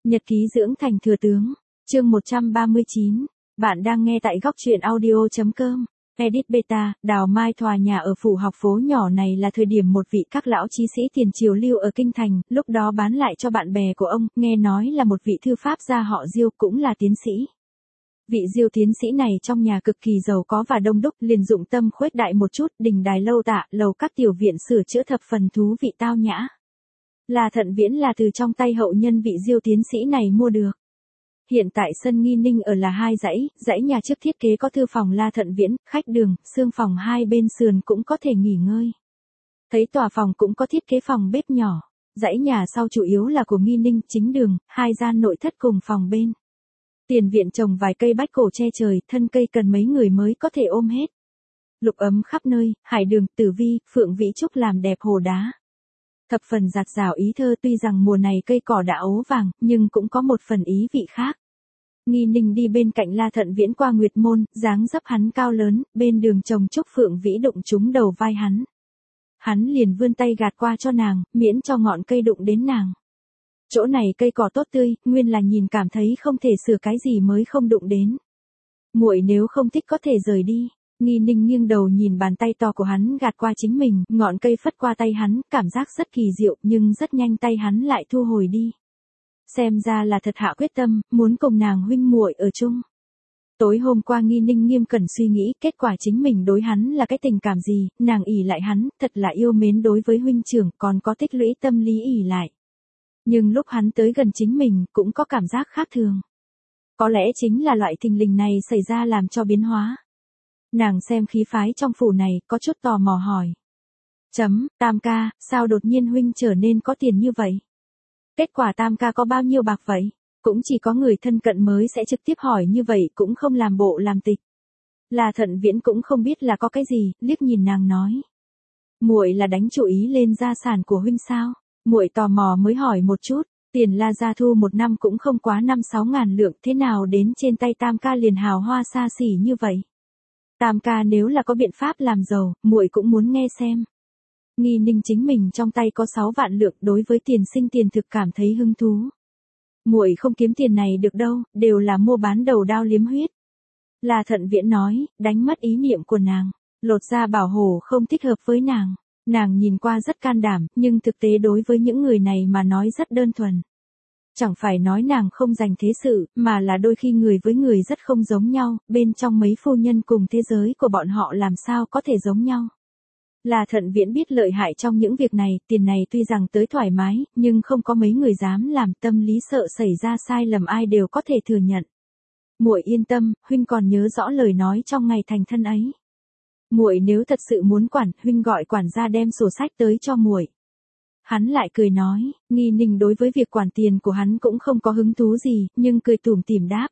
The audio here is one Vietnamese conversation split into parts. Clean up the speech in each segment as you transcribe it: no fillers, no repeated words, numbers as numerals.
Nhật ký dưỡng thành thừa tướng, chương 139, bạn đang nghe tại góc truyện audio.com. Edit Beta, đào mai tòa nhà ở phủ học phố nhỏ này là thời điểm một vị các lão chí sĩ tiền triều lưu ở kinh thành, lúc đó bán lại cho bạn bè của ông, nghe nói là một vị thư pháp gia họ Diêu cũng là tiến sĩ. Vị Diêu tiến sĩ này trong nhà cực kỳ giàu có và đông đúc, liền dụng tâm khuếch đại một chút, đình đài lâu tạ, lầu các tiểu viện sửa chữa thập phần thú vị tao nhã. La Thận Viễn là từ trong tay hậu nhân vị Diêu tiến sĩ này mua được. Hiện tại sân Nghi Ninh ở là hai dãy nhà trước thiết kế có thư phòng La Thận Viễn, khách đường, xương phòng hai bên sườn cũng có thể nghỉ ngơi. Thấy tòa phòng cũng có thiết kế phòng bếp nhỏ, dãy nhà sau chủ yếu là của Nghi Ninh, chính đường, hai gian nội thất cùng phòng bên. Tiền viện trồng vài cây bách cổ che trời, thân cây cần mấy người mới có thể ôm hết. Lục ấm khắp nơi, hải đường, tử vi, phượng vĩ trúc làm đẹp hồ đá. Thập phần dạt dào ý thơ, tuy rằng mùa này cây cỏ đã ố vàng, nhưng cũng có một phần ý vị khác. Nghi Ninh đi bên cạnh La Thận Viễn qua Nguyệt Môn, dáng dấp hắn cao lớn, bên đường trồng trúc phượng vĩ đụng trúng đầu vai hắn. Hắn liền vươn tay gạt qua cho nàng, miễn cho ngọn cây đụng đến nàng. Chỗ này cây cỏ tốt tươi, nguyên là nhìn cảm thấy không thể sửa cái gì mới không đụng đến. Muội nếu không thích có thể rời đi. Nghi Ninh nghiêng đầu nhìn bàn tay to của hắn gạt qua chính mình, ngọn cây phất qua tay hắn, cảm giác rất kỳ diệu, nhưng rất nhanh tay hắn lại thu hồi đi. Xem ra là thật hạ quyết tâm, muốn cùng nàng huynh muội ở chung. Tối hôm qua Nghi Ninh nghiêm cẩn suy nghĩ, kết quả chính mình đối hắn là cái tình cảm gì, nàng ỷ lại hắn, thật là yêu mến đối với huynh trưởng, còn có tích lũy tâm lý ỷ lại. Nhưng lúc hắn tới gần chính mình, cũng có cảm giác khác thường. Có lẽ chính là loại thình lình này xảy ra làm cho biến hóa. Nàng xem khí phái trong phủ này, có chút tò mò hỏi. Tam ca, sao đột nhiên huynh trở nên có tiền như vậy? Kết quả Tam ca có bao nhiêu bạc vậy? Cũng chỉ có người thân cận mới sẽ trực tiếp hỏi như vậy, cũng không làm bộ làm tịch. La Thận Viễn cũng không biết là có cái gì, liếc nhìn nàng nói. Muội là đánh chủ ý lên gia sản của huynh sao? Muội tò mò mới hỏi một chút, tiền La gia thu một năm cũng không quá 5-6 ngàn lượng, thế nào đến trên tay Tam ca liền hào hoa xa xỉ như vậy? Tam ca nếu là có biện pháp làm giàu, muội cũng muốn nghe xem. Nghi Ninh chính mình trong tay có 6 vạn lượng, đối với tiền sinh tiền thực cảm thấy hứng thú. Muội không kiếm tiền này được đâu, đều là mua bán đầu đao liếm huyết. La Thận Viễn nói, đánh mất ý niệm của nàng, lột ra bảo hộ không thích hợp với nàng. Nàng nhìn qua rất can đảm, nhưng thực tế đối với những người này mà nói rất đơn thuần. Chẳng phải nói nàng không dành thế sự, mà là đôi khi người với người rất không giống nhau, bên trong mấy phu nhân cùng thế giới của bọn họ làm sao có thể giống nhau. La Thận Viễn biết lợi hại trong những việc này, tiền này tuy rằng tới thoải mái, nhưng không có mấy người dám làm, tâm lý sợ xảy ra sai lầm ai đều có thể thừa nhận. Muội yên tâm, huynh còn nhớ rõ lời nói trong ngày thành thân ấy. Muội nếu thật sự muốn quản, huynh gọi quản gia đem sổ sách tới cho muội. Hắn lại cười nói, Nghi Ninh đối với việc quản tiền của hắn cũng không có hứng thú gì, nhưng cười tủm tỉm đáp.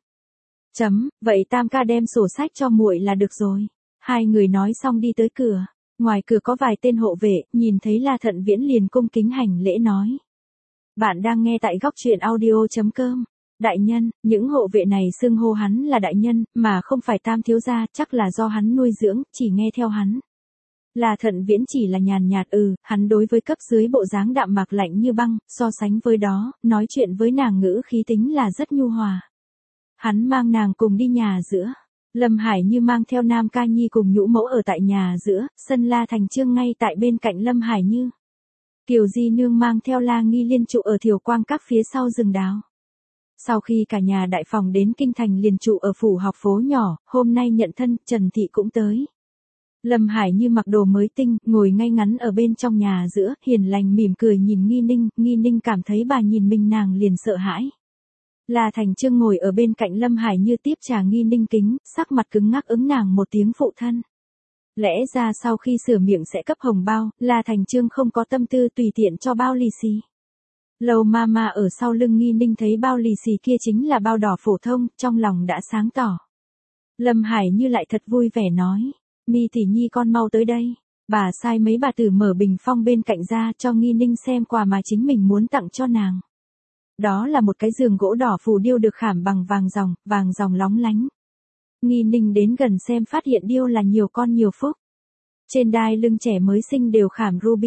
Vậy Tam ca đem sổ sách cho muội là được rồi. Hai người nói xong đi tới cửa. Ngoài cửa có vài tên hộ vệ, nhìn thấy La Thận Viễn liền cung kính hành lễ nói. Bạn đang nghe tại góc truyện audio.com. Đại nhân, những hộ vệ này xưng hô hắn là đại nhân, mà không phải Tam thiếu gia, chắc là do hắn nuôi dưỡng, chỉ nghe theo hắn. La Thận Viễn chỉ là nhàn nhạt hắn đối với cấp dưới bộ dáng đạm mạc lạnh như băng, so sánh với đó, nói chuyện với nàng ngữ khí tính là rất nhu hòa. Hắn mang nàng cùng đi nhà giữa. Lâm Hải Như mang theo Nam Ca Nhi cùng nhũ mẫu ở tại nhà giữa, sân La Thành Chương ngay tại bên cạnh Lâm Hải Như. Kiều Di Nương mang theo La Nghi Liên trụ ở Thiều Quang Các phía sau rừng đào. Sau khi cả nhà đại phòng đến kinh thành liền trụ ở phủ học phố nhỏ, hôm nay nhận thân, Trần Thị cũng tới. Lâm Hải Như mặc đồ mới tinh, ngồi ngay ngắn ở bên trong nhà giữa, hiền lành mỉm cười nhìn Nghi Ninh cảm thấy bà nhìn mình nàng liền sợ hãi. La Thành Chương ngồi ở bên cạnh Lâm Hải Như tiếp trà Nghi Ninh kính, sắc mặt cứng ngắc ứng nàng một tiếng phụ thân. Lẽ ra sau khi sửa miệng sẽ cấp hồng bao, La Thành Chương không có tâm tư tùy tiện cho bao lì xì. Lầu Mama ở sau lưng Nghi Ninh thấy bao lì xì kia chính là bao đỏ phổ thông, trong lòng đã sáng tỏ. Lâm Hải Như lại thật vui vẻ nói, Mi tỷ nhi con mau tới đây. Bà sai mấy bà tử mở bình phong bên cạnh ra cho Nghi Ninh xem quà mà chính mình muốn tặng cho nàng. Đó là một cái giường gỗ đỏ phù điêu được khảm bằng vàng ròng lóng lánh. Nghi Ninh đến gần xem phát hiện điêu là nhiều con nhiều phúc. Trên đai lưng trẻ mới sinh đều khảm ruby.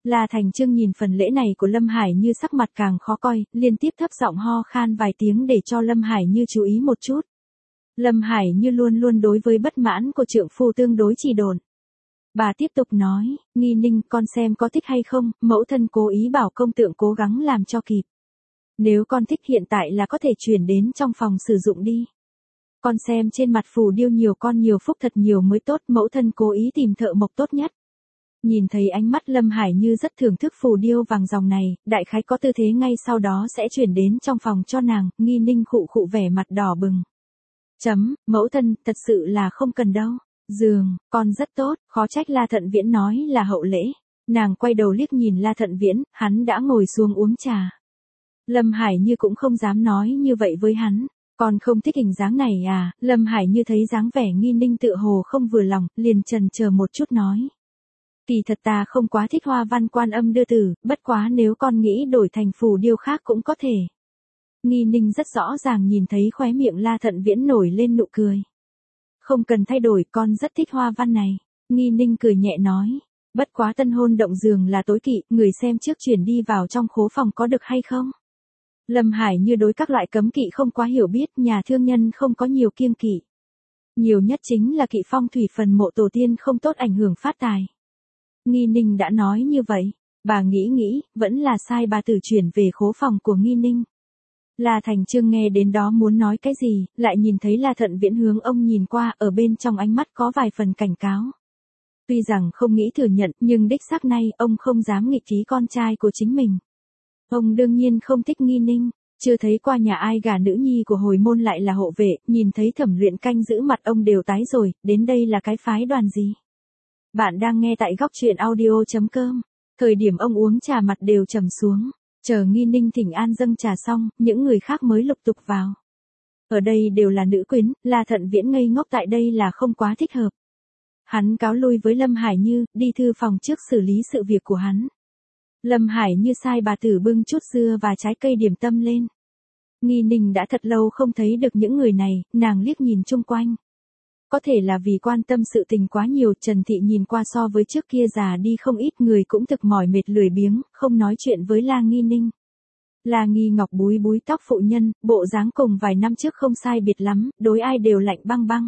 La Thành Chương nhìn phần lễ này của Lâm Hải Như sắc mặt càng khó coi, liên tiếp thấp giọng ho khan vài tiếng để cho Lâm Hải Như chú ý một chút. Lâm Hải Như luôn luôn đối với bất mãn của trượng phu tương đối trì độn. Bà tiếp tục nói, Nghi Ninh con xem có thích hay không, mẫu thân cố ý bảo công tượng cố gắng làm cho kịp. Nếu con thích hiện tại là có thể chuyển đến trong phòng sử dụng đi. Con xem trên mặt phù điêu nhiều con nhiều phúc thật nhiều mới tốt, mẫu thân cố ý tìm thợ mộc tốt nhất. Nhìn thấy ánh mắt Lâm Hải Như rất thưởng thức phù điêu vàng dòng này, đại khái có tư thế ngay sau đó sẽ chuyển đến trong phòng cho nàng, Nghi Ninh khụ khụ vẻ mặt đỏ bừng. Mẫu thân, thật sự là không cần đâu. Giường, con rất tốt, khó trách La Thận Viễn nói là hậu lễ. Nàng quay đầu liếc nhìn La Thận Viễn, hắn đã ngồi xuống uống trà. Lâm Hải Như cũng không dám nói như vậy với hắn. Con không thích hình dáng này à? Lâm Hải Như thấy dáng vẻ Nghi Ninh tự hồ không vừa lòng, liền chần chờ một chút nói. Kỳ thật ta không quá thích hoa văn Quan Âm đưa tử, bất quá nếu con nghĩ đổi thành phù điêu khác cũng có thể. Nghi Ninh rất rõ ràng nhìn thấy khóe miệng La Thận Viễn nổi lên nụ cười. Không cần thay đổi, con rất thích hoa văn này. Nghi Ninh cười nhẹ nói. Bất quá tân hôn động giường là tối kỵ, người xem trước chuyển đi vào trong khố phòng có được hay không? Lâm Hải Như đối các loại cấm kỵ không quá hiểu biết, nhà thương nhân không có nhiều kiêng kỵ. Nhiều nhất chính là kỵ phong thủy phần mộ tổ tiên không tốt ảnh hưởng phát tài. Nghi Ninh đã nói như vậy, bà nghĩ, vẫn là sai, bà tự chuyển về khố phòng của Nghi Ninh. La Thành Chương nghe đến đó muốn nói cái gì, lại nhìn thấy La Thận Viễn hướng ông nhìn qua, ở bên trong ánh mắt có vài phần cảnh cáo. Tuy rằng không nghĩ thừa nhận, nhưng đích xác nay ông không dám nghịch ý con trai của chính mình. Ông đương nhiên không thích Nghi Ninh, chưa thấy qua nhà ai gả nữ nhi của hồi môn lại là hộ vệ, nhìn thấy Thẩm Luyện canh giữ mặt ông đều tái rồi, đến đây là cái phái đoàn gì. Bạn đang nghe tại góc truyện audio.com, thời điểm ông uống trà mặt đều trầm xuống. Chờ Nghi Ninh thỉnh an dâng trà xong, những người khác mới lục tục vào. Ở đây đều là nữ quyến, La Thận Viễn ngây ngốc tại đây là không quá thích hợp. Hắn cáo lui với Lâm Hải Như, đi thư phòng trước xử lý sự việc của hắn. Lâm Hải Như sai bà tử bưng chút dưa và trái cây điểm tâm lên. Nghi Ninh đã thật lâu không thấy được những người này, nàng liếc nhìn chung quanh. Có thể là vì quan tâm sự tình quá nhiều, Trần Thị nhìn qua so với trước kia già đi không ít, người cũng thực mỏi mệt lười biếng, không nói chuyện với La Nghi Ninh. La Nghi Ngọc búi búi tóc phụ nhân, bộ dáng cùng vài năm trước không sai biệt lắm, đối ai đều lạnh băng băng.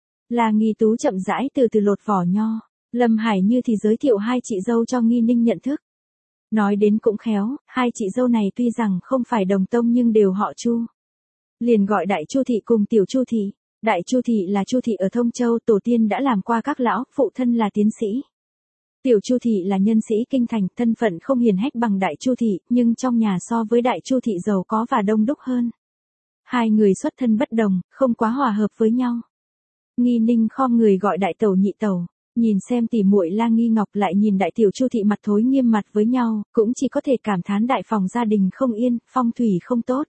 La Nghi Tú chậm rãi từ từ lột vỏ nho, Lâm Hải Như thì giới thiệu hai chị dâu cho Nghi Ninh nhận thức. Nói đến cũng khéo, hai chị dâu này tuy rằng không phải đồng tông nhưng đều họ Chu. Liền gọi Đại Chu Thị cùng Tiểu Chu Thị. Đại Chu Thị là Chu Thị ở Thông Châu, tổ tiên đã làm qua các lão, phụ thân là tiến sĩ. Tiểu Chu Thị là nhân sĩ kinh thành, thân phận không hiền hách bằng Đại Chu Thị, nhưng trong nhà so với Đại Chu Thị giàu có và đông đúc hơn. Hai người xuất thân bất đồng, không quá hòa hợp với nhau. Nghi Ninh khom người gọi đại tẩu nhị tẩu, nhìn xem tỉ muội La Nghi Ngọc lại nhìn Đại Tiểu Chu Thị mặt thối nghiêm mặt với nhau, cũng chỉ có thể cảm thán đại phòng gia đình không yên, phong thủy không tốt.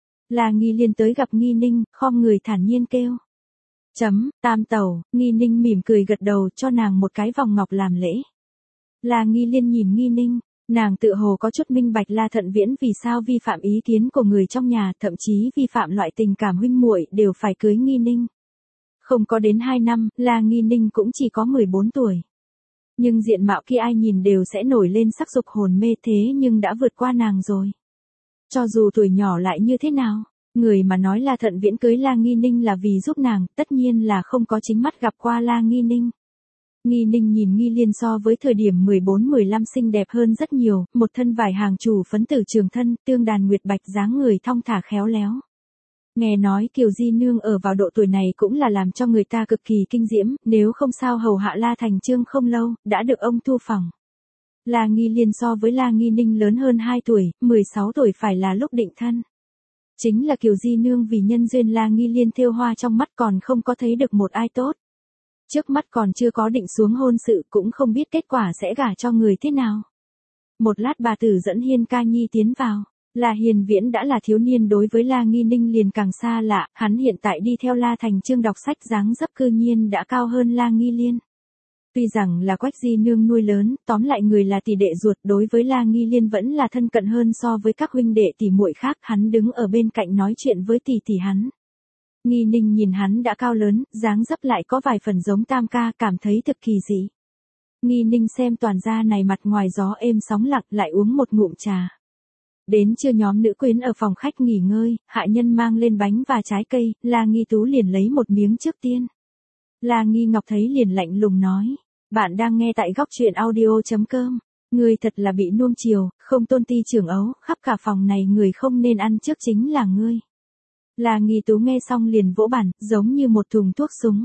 La Nghi Liên tới gặp Nghi Ninh, khom người thản nhiên kêu. Tam tẩu, Nghi Ninh mỉm cười gật đầu cho nàng một cái vòng ngọc làm lễ. La Nghi Liên nhìn Nghi Ninh, nàng tự hồ có chút minh bạch La Thận Viễn vì sao vi phạm ý kiến của người trong nhà, thậm chí vi phạm loại tình cảm huynh muội đều phải cưới Nghi Ninh. Không có đến 2 năm, La Nghi Ninh cũng chỉ có 14 tuổi. Nhưng diện mạo kia ai nhìn đều sẽ nổi lên sắc dục hồn mê, thế nhưng đã vượt qua nàng rồi. Cho dù tuổi nhỏ lại như thế nào, người mà nói La Thận Viễn cưới La Nghi Ninh là vì giúp nàng, tất nhiên là không có chính mắt gặp qua La Nghi Ninh. Nghi Ninh nhìn Nghi Liên so với thời điểm 14-15 xinh đẹp hơn rất nhiều, một thân vải hàng chủ phấn tử trường thân, tương đàn nguyệt bạch, dáng người thong thả khéo léo. Nghe nói Kiều Di Nương ở vào độ tuổi này cũng là làm cho người ta cực kỳ kinh diễm, nếu không sao hầu hạ La Thành Chương không lâu, đã được ông thu phòng. La Nghi Liên so với La Nghi Ninh lớn hơn 2 tuổi, 16 tuổi phải là lúc định thân. Chính là Kiều Di Nương vì nhân duyên La Nghi Liên thêu hoa trong mắt còn không có thấy được một ai tốt. Trước mắt còn chưa có định xuống hôn sự, cũng không biết kết quả sẽ gả cho người thế nào. Một lát bà tử dẫn Hiên Ca Nhi tiến vào. La Hiền Viễn đã là thiếu niên, đối với La Nghi Ninh liền càng xa lạ, hắn hiện tại đi theo La Thành Chương đọc sách, dáng dấp cư nhiên đã cao hơn La Nghi Liên. Tuy rằng là Quách Di Nương nuôi lớn, tóm lại người là tỷ đệ ruột, đối với La Nghi Liên vẫn là thân cận hơn so với các huynh đệ tỷ muội khác, hắn đứng ở bên cạnh nói chuyện với tỷ tỷ hắn. Nghi Ninh nhìn hắn đã cao lớn, dáng dấp lại có vài phần giống Tam ca, cảm thấy thực kỳ dị. Nghi Ninh xem toàn gia này mặt ngoài gió êm sóng lặng lại uống một ngụm trà. Đến trưa nhóm nữ quyến ở phòng khách nghỉ ngơi, hạ nhân mang lên bánh và trái cây, La Nghi Tú liền lấy một miếng trước tiên. La Nghi Ngọc thấy liền lạnh lùng nói, bạn đang nghe tại góc truyện audio.com. Ngươi thật là bị nuông chiều, không tôn ti trưởng ấu, khắp cả phòng này người không nên ăn trước chính là ngươi. La Nghi Tú nghe xong liền vỗ bàn, giống như một thùng thuốc súng.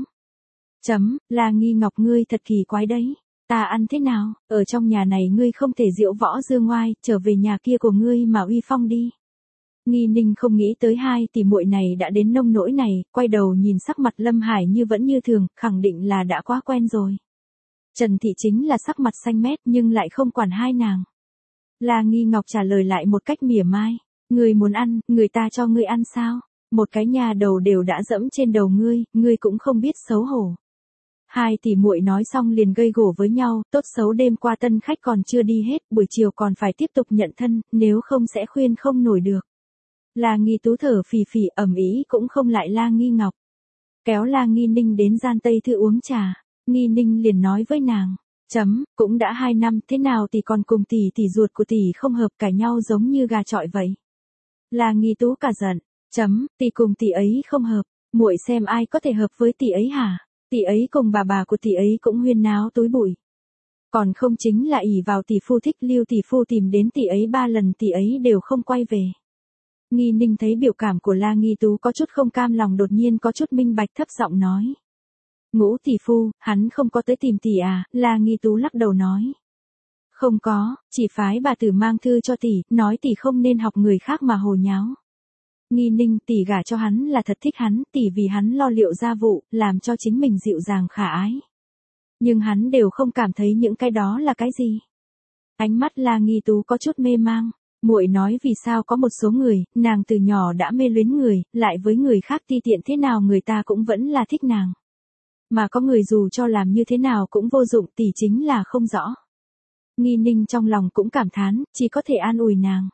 La Nghi Ngọc ngươi thật kỳ quái đấy. Ta ăn thế nào, ở trong nhà này ngươi không thể diễu võ dương ngoai, trở về nhà kia của ngươi mà uy phong đi. Nghi Ninh không nghĩ tới hai tỷ muội này đã đến nông nỗi này, quay đầu nhìn sắc mặt Lâm Hải như vẫn như thường, khẳng định là đã quá quen rồi. Trần Thị chính là sắc mặt xanh mét nhưng lại không quản hai nàng. La Nghi Ngọc trả lời lại một cách mỉa mai, ngươi muốn ăn, người ta cho ngươi ăn sao? Một cái nhà đầu đều đã dẫm trên đầu ngươi cũng không biết xấu hổ. Hai tỷ muội nói xong liền gây gổ với nhau, tốt xấu đêm qua tân khách còn chưa đi hết, buổi chiều còn phải tiếp tục nhận thân, nếu không sẽ khuyên không nổi được. La Nghi Tú thở phì phì ầm ĩ cũng không lại La Nghi Ngọc. Kéo La Nghi Ninh đến gian Tây Thư uống trà, Nghi Ninh liền nói với nàng, cũng đã 2 năm, thế nào tỷ còn cùng tỷ ruột của tỷ không hợp, cãi nhau giống như gà chọi vậy. La Nghi Tú cả giận, tỷ cùng tỷ ấy không hợp, muội xem ai có thể hợp với tỷ ấy hả? Tỷ ấy cùng bà của tỷ ấy cũng huyên náo túi bụi. Còn không chính là ỷ vào tỷ phu thích Lưu tỷ phu tìm đến tỷ ấy 3 lần tỷ ấy đều không quay về. Nghi Ninh thấy biểu cảm của La Nghi Tú có chút không cam lòng đột nhiên có chút minh bạch thấp giọng nói. Ngũ tỷ phu, hắn không có tới tìm tỷ à, La Nghi Tú lắc đầu nói. Không có, chỉ phái bà tử mang thư cho tỷ, nói tỷ không nên học người khác mà hồ nháo. Nghi Ninh tỷ gả cho hắn là thật thích hắn, tỷ vì hắn lo liệu gia vụ, làm cho chính mình dịu dàng khả ái. Nhưng hắn đều không cảm thấy những cái đó là cái gì. Ánh mắt La Nghi Tú có chút mê mang, muội nói vì sao có một số người, nàng từ nhỏ đã mê luyến người, lại với người khác ti tiện thế nào người ta cũng vẫn là thích nàng. Mà có người dù cho làm như thế nào cũng vô dụng tỷ chính là không rõ. Nghi Ninh trong lòng cũng cảm thán, chỉ có thể an ủi nàng.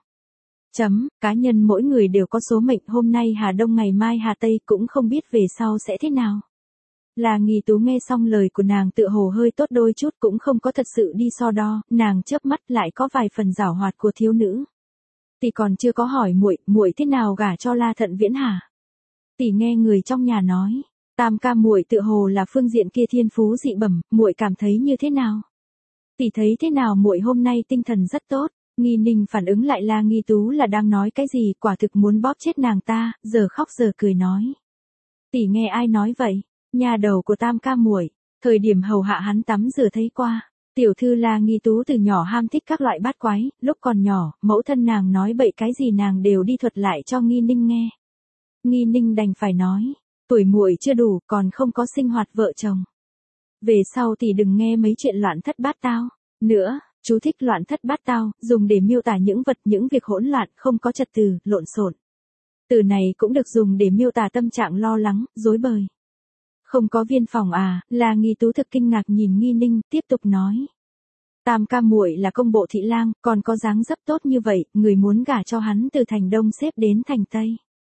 Cá nhân mỗi người đều có số mệnh, hôm nay Hà Đông ngày mai Hà Tây cũng không biết về sau sẽ thế nào. La Nghi Tú nghe xong lời của nàng tựa hồ hơi tốt đôi chút cũng không có thật sự đi so đo, nàng chớp mắt lại có vài phần giảo hoạt của thiếu nữ. Tỷ còn chưa có hỏi muội thế nào gả cho La Thận Viễn hả? Tỷ nghe người trong nhà nói, tam ca muội tựa hồ là phương diện kia thiên phú dị bẩm, muội cảm thấy như thế nào? Tỷ thấy thế nào muội hôm nay tinh thần rất tốt. Nghi Ninh phản ứng lại La Nghi Tú là đang nói cái gì, quả thực muốn bóp chết nàng ta, giờ khóc giờ cười nói. Tỷ nghe ai nói vậy? Nhà đầu của tam ca muội, thời điểm hầu hạ hắn tắm rửa thấy qua. Tiểu thư La Nghi Tú từ nhỏ ham thích các loại bát quái, lúc còn nhỏ, mẫu thân nàng nói bậy cái gì nàng đều đi thuật lại cho Nghi Ninh nghe. Nghi Ninh đành phải nói, tuổi muội chưa đủ, còn không có sinh hoạt vợ chồng. Về sau tỷ đừng nghe mấy chuyện loạn thất bát tao nữa. Chú thích loạn thất bát tao, dùng để miêu tả những việc hỗn loạn, không có trật tự, lộn xộn. Từ này cũng được dùng để miêu tả tâm trạng lo lắng, rối bời. Không có viên phòng à, La Nghi Tú thực kinh ngạc nhìn Nghi Ninh, tiếp tục nói. Tam ca muội là công bộ thị lang, còn có dáng dấp tốt như vậy, người muốn gả cho hắn từ thành Đông xếp đến thành Tây.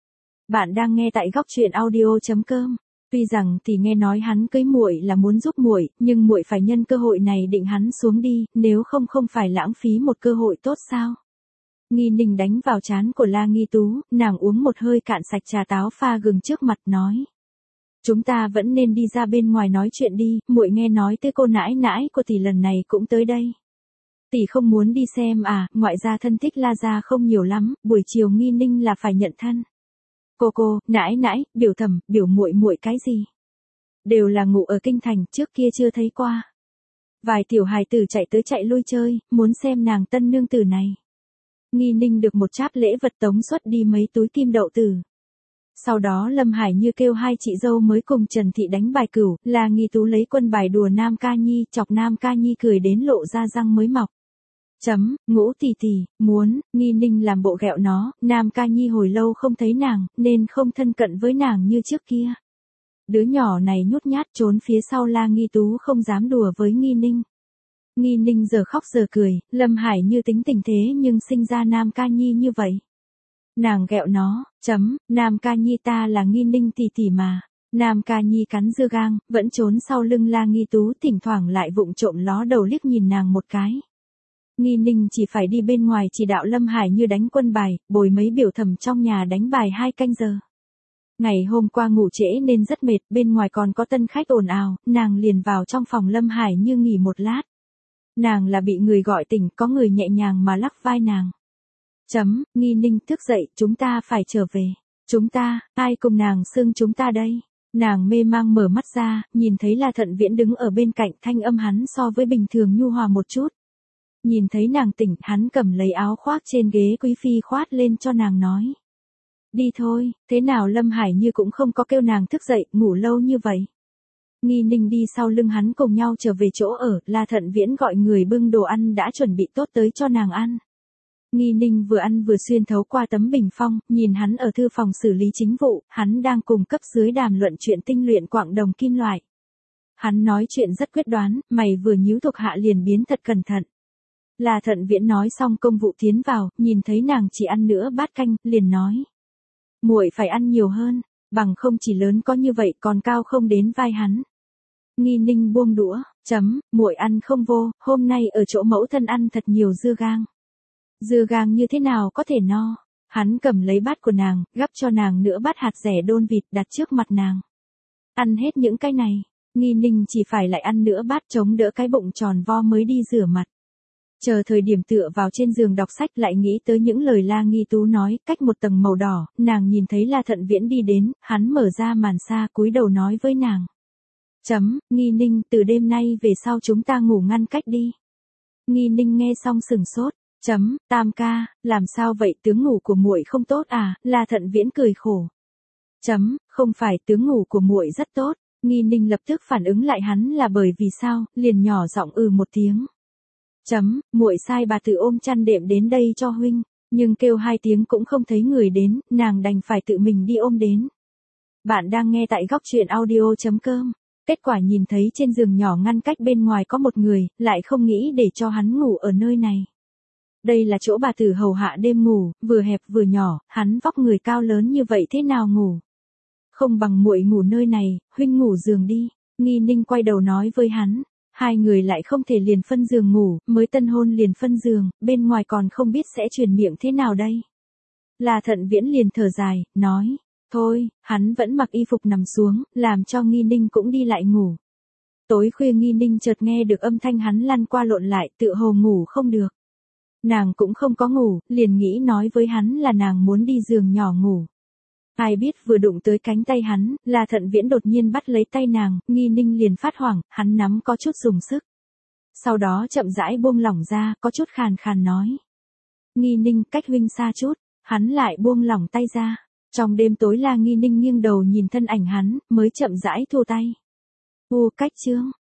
Bạn đang nghe tại góc truyện audio.com. Tuy rằng thì nghe nói hắn cưới muội là muốn giúp muội, nhưng muội phải nhân cơ hội này định hắn xuống đi, nếu không phải lãng phí một cơ hội tốt sao? Nghi Ninh đánh vào trán của La Nghi Tú, nàng uống một hơi cạn sạch trà táo pha gừng trước mặt nói. Chúng ta vẫn nên đi ra bên ngoài nói chuyện đi, muội nghe nói tới cô nãi nãi của tỷ lần này cũng tới đây. Tỷ không muốn đi xem à, ngoại gia thân thích La gia không nhiều lắm, buổi chiều Nghi Ninh là phải nhận thân. Cô, nãi nãi, biểu thẩm, biểu muội cái gì? Đều là ngủ ở kinh thành, trước kia chưa thấy qua. Vài tiểu hài tử chạy tới chạy lui chơi, muốn xem nàng tân nương tử này. Nghi Ninh được một cháp lễ vật tống xuất đi mấy túi kim đậu tử. Sau đó Lâm Hải Như kêu hai chị dâu mới cùng Trần Thị đánh bài cửu, La Nghi Tú lấy quân bài đùa Nam Ca Nhi, chọc Nam Ca Nhi cười đến lộ ra răng mới mọc. Ngũ tỷ, muốn, Nghi Ninh làm bộ ghẹo nó, Nam Ca Nhi hồi lâu không thấy nàng, nên không thân cận với nàng như trước kia. Đứa nhỏ này nhút nhát trốn phía sau La Nghi Tú không dám đùa với Nghi Ninh. Nghi Ninh giờ khóc giờ cười, Lâm Hải Như tính tình thế nhưng sinh ra Nam Ca Nhi như vậy. Nàng ghẹo nó, Nam Ca Nhi ta là Nghi Ninh tỷ mà. Nam Ca Nhi cắn dưa gang, vẫn trốn sau lưng La Nghi Tú, thỉnh thoảng lại vụng trộm ló đầu liếc nhìn nàng một cái. Nghi Ninh chỉ phải đi bên ngoài chỉ đạo Lâm Hải Như đánh quân bài, bồi mấy biểu thẩm trong nhà đánh bài 2 canh giờ. Ngày hôm qua ngủ trễ nên rất mệt, bên ngoài còn có tân khách ồn ào, nàng liền vào trong phòng Lâm Hải Như nghỉ một lát. Nàng là bị người gọi tỉnh, có người nhẹ nhàng mà lắc vai nàng. Nghi Ninh thức dậy, chúng ta phải trở về. Chúng ta, ai cùng nàng xưng chúng ta đây? Nàng mê mang mở mắt ra, nhìn thấy là Thận Viễn đứng ở bên cạnh, thanh âm hắn so với bình thường nhu hòa một chút. Nhìn thấy nàng tỉnh, hắn cầm lấy áo khoác trên ghế quý phi khoát lên cho nàng nói. Đi thôi, thế nào Lâm Hải Như cũng không có kêu nàng thức dậy, ngủ lâu như vậy. Nghi Ninh đi sau lưng hắn cùng nhau trở về chỗ ở, là Thận Viễn gọi người bưng đồ ăn đã chuẩn bị tốt tới cho nàng ăn. Nghi Ninh vừa ăn vừa xuyên thấu qua tấm bình phong, nhìn hắn ở thư phòng xử lý chính vụ, hắn đang cùng cấp dưới đàm luận chuyện tinh luyện quặng đồng kim loại. Hắn nói chuyện rất quyết đoán, mày vừa nhíu thuộc hạ liền biến thật cẩn thận. Là Thận Viễn nói xong công vụ tiến vào, nhìn thấy nàng chỉ ăn nửa bát canh, liền nói. Muội phải ăn nhiều hơn, bằng không chỉ lớn có như vậy còn cao không đến vai hắn. Nghi Ninh buông đũa, muội ăn không vô, hôm nay ở chỗ mẫu thân ăn thật nhiều dưa gang. Dưa gang như thế nào có thể no? Hắn cầm lấy bát của nàng, gắp cho nàng nửa bát hạt rẻ đôn vịt đặt trước mặt nàng. Ăn hết những cái này, Nghi Ninh chỉ phải lại ăn nửa bát chống đỡ cái bụng tròn vo mới đi rửa mặt. Chờ thời điểm tựa vào trên giường đọc sách lại nghĩ tới những lời La Nghi Tú nói, cách một tầng màu đỏ, nàng nhìn thấy La Thận Viễn đi đến, hắn mở ra màn sa cúi đầu nói với nàng. Nghi Ninh, từ đêm nay về sau chúng ta ngủ ngăn cách đi. Nghi Ninh nghe xong sừng sốt. Tam ca, làm sao vậy, tướng ngủ của muội không tốt à? La Thận Viễn cười khổ. Không phải, tướng ngủ của muội rất tốt. Nghi Ninh lập tức phản ứng lại hắn là bởi vì sao, liền nhỏ giọng một tiếng. Muội sai bà tự ôm chăn đệm đến đây cho huynh, nhưng kêu 2 tiếng cũng không thấy người đến, nàng đành phải tự mình đi ôm đến. Bạn đang nghe tại góc truyện audio.com. Kết quả nhìn thấy trên giường nhỏ ngăn cách bên ngoài có một người, lại không nghĩ để cho hắn ngủ ở nơi này. Đây là chỗ bà tử hầu hạ đêm ngủ, vừa hẹp vừa nhỏ, hắn vóc người cao lớn như vậy thế nào ngủ? Không bằng muội ngủ nơi này, huynh ngủ giường đi. Nghi Ninh quay đầu nói với hắn, 2 người lại không thể liền phân giường ngủ, mới tân hôn liền phân giường, bên ngoài còn không biết sẽ truyền miệng thế nào đây. Là Thận Viễn liền thở dài, nói, thôi, hắn vẫn mặc y phục nằm xuống, làm cho Nghi Ninh cũng đi lại ngủ. Tối khuya Nghi Ninh chợt nghe được âm thanh hắn lăn qua lộn lại, tựa hồ ngủ không được. Nàng cũng không có ngủ, liền nghĩ nói với hắn là nàng muốn đi giường nhỏ ngủ. Ai biết vừa đụng tới cánh tay hắn, là Thận Viễn đột nhiên bắt lấy tay nàng, Nghi Ninh liền phát hoảng, hắn nắm có chút dùng sức. Sau đó chậm rãi buông lỏng ra, có chút khàn khàn nói. Nghi Ninh, cách huynh xa chút, hắn lại buông lỏng tay ra. Trong đêm tối là Nghi Ninh nghiêng đầu nhìn thân ảnh hắn, mới chậm rãi thu tay. Cách chương.